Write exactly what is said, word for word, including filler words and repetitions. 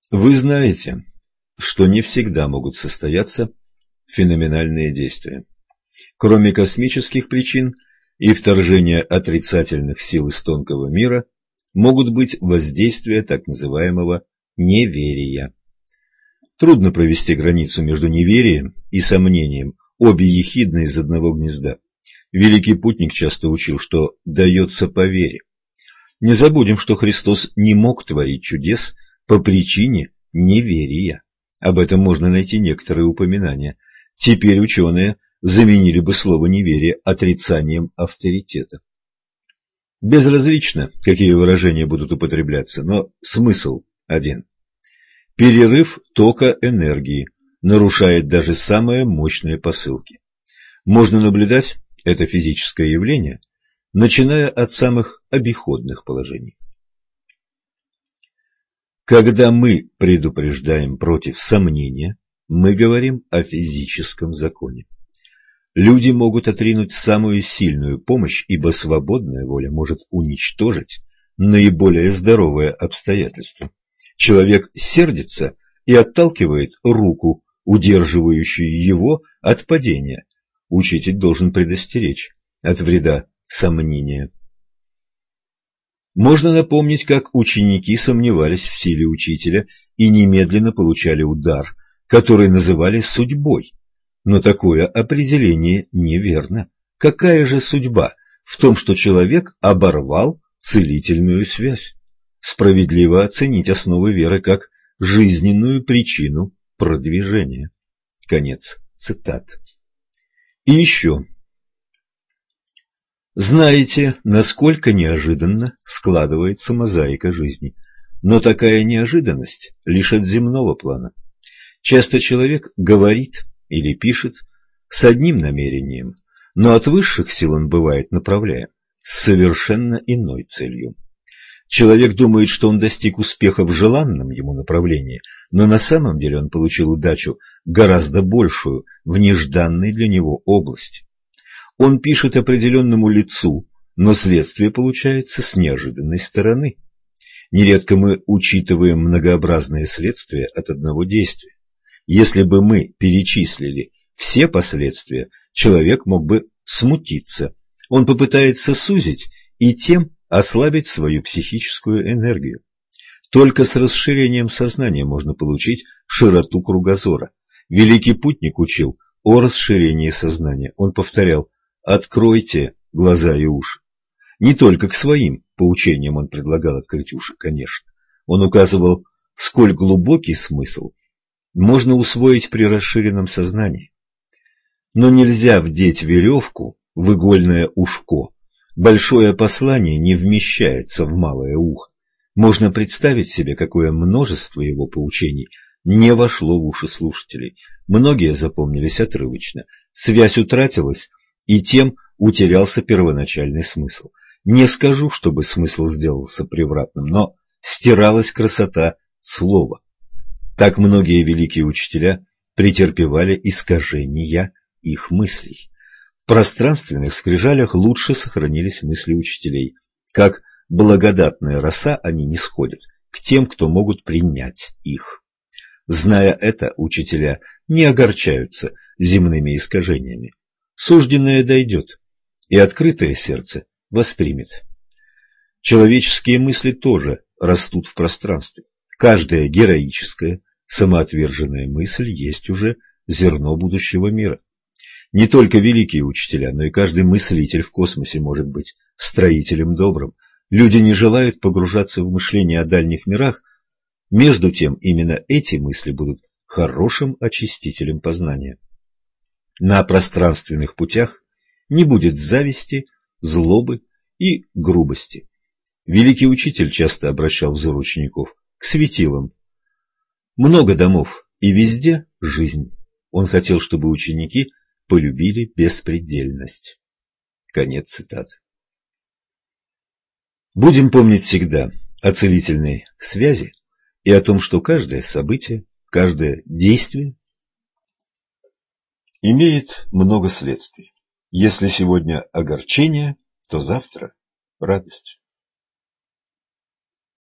Вы знаете, что не всегда могут состояться феноменальные действия. Кроме космических причин и вторжения отрицательных сил из тонкого мира, могут быть воздействия так называемого неверия. Трудно провести границу между неверием и сомнением, обе ехидны из одного гнезда. Великий путник часто учил, что дается по вере. Не забудем, что Христос не мог творить чудес по причине неверия. Об этом можно найти некоторые упоминания. Теперь ученые заменили бы слово «неверие» отрицанием авторитета. Безразлично, какие выражения будут употребляться, но смысл один. Перерыв тока энергии нарушает даже самые мощные посылки. Можно наблюдать это физическое явление, начиная от самых обиходных положений. Когда мы предупреждаем против сомнения, мы говорим о физическом законе. Люди могут отринуть самую сильную помощь, ибо свободная воля может уничтожить наиболее здоровые обстоятельства. Человек сердится и отталкивает руку, удерживающую его от падения. Учитель должен предостеречь от вреда сомнения. Можно напомнить, как ученики сомневались в силе учителя и немедленно получали удар, который называли судьбой. Но такое определение неверно. Какая же судьба в том, что человек оборвал целительную связь? Справедливо оценить основы веры как жизненную причину продвижения. Конец цитат. И еще. Знаете, насколько неожиданно складывается мозаика жизни, но такая неожиданность лишь от земного плана. Часто человек говорит или пишет с одним намерением, но от высших сил он бывает направляем с совершенно иной целью. Человек думает, что он достиг успеха в желанном ему направлении, но на самом деле он получил удачу гораздо большую в нежданной для него области. Он пишет определенному лицу, но следствие получается с неожиданной стороны. Нередко мы учитываем многообразные следствия от одного действия. Если бы мы перечислили все последствия, человек мог бы смутиться. Он попытается сузить и тем ослабить свою психическую энергию. Только с расширением сознания можно получить широту кругозора. Великий путник учил о расширении сознания. Он повторял: «Откройте глаза и уши». Не только к своим поучениям он предлагал открыть уши, конечно. Он указывал, сколь глубокий смысл можно усвоить при расширенном сознании. Но нельзя вдеть веревку в игольное ушко. Большое послание не вмещается в малое ухо. Можно представить себе, какое множество его поучений не вошло в уши слушателей. Многие запомнились отрывочно. Связь утратилась, и тем утерялся первоначальный смысл. Не скажу, чтобы смысл сделался превратным, но стиралась красота слова. Так многие великие учителя претерпевали искажения их мыслей. В пространственных скрижалях лучше сохранились мысли учителей. Как благодатная роса они не сходят к тем, кто могут принять их. Зная это, учителя не огорчаются земными искажениями. Сужденное дойдет, и открытое сердце воспримет. Человеческие мысли тоже растут в пространстве. Каждая героическая, самоотверженная мысль есть уже зерно будущего мира. Не только великие учителя, но и каждый мыслитель в космосе может быть строителем добрым. Люди не желают погружаться в мышление о дальних мирах. Между тем, именно эти мысли будут хорошим очистителем познания. На пространственных путях не будет зависти, злобы и грубости. Великий учитель часто обращал взор учеников к светилам. Много домов, и везде жизнь. Он хотел, чтобы ученики полюбили беспредельность. Конец цитаты. Будем помнить всегда о целительной связи и о том, что каждое событие, каждое действие имеет много следствий. Если сегодня огорчение, то завтра радость.